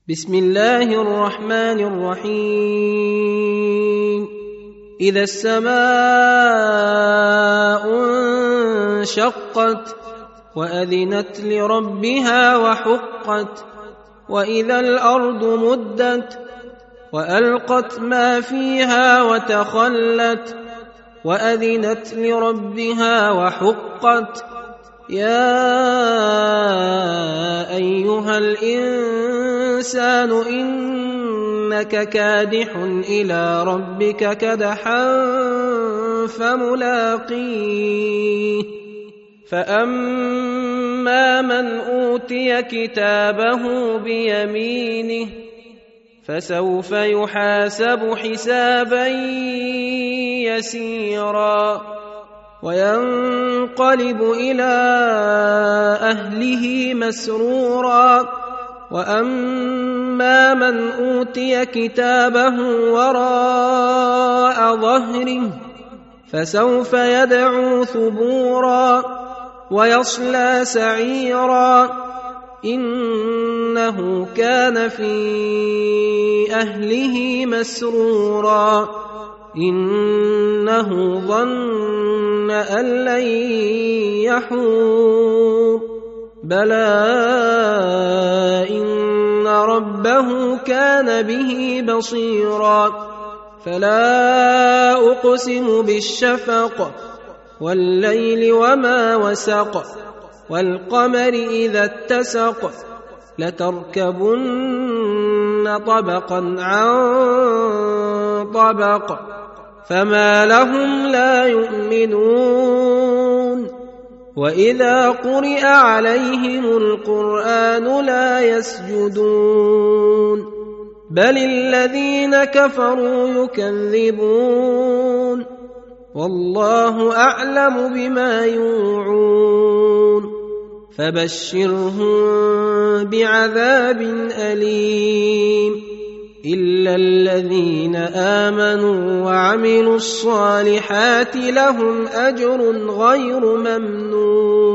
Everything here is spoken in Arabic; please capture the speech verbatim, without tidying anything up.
بسم الله الرحمن الرحيم إذا السماء انشقت وأذنت لربها وحقت وإذا الأرض مدت وألقت ما فيها وتخلت وأذنت لربها وحقت يا أيها الإنسان إنك كادح إلى ربك كدحا فملاقيه فأما من أوتي كتابه بيمينه فسوف يحاسب حسابا يسيرا وينقلب إلى أهله مسرورا وأما من أوتي كتابه وراء ظهره فسوف يدعو ثبورا ويصلى سعيرا إنه كان في أهله مسرورا إنه ظن أن لن يحور بلى إن ربه كان به بصيرا فلا أقسم بالشفق والليل وما وسق والقمر إذا اتسق لتركبن طبقا عن طبق فما لهم لا يؤمنون وإذا قرئ عليهم القرآن لا يسجدون بل الذين كفروا يكذبون والله أعلم بما يوعون فبشرهم بعذاب أليم إلا الذين آمنوا وعملوا الصالحات لهم أجر غير ممنون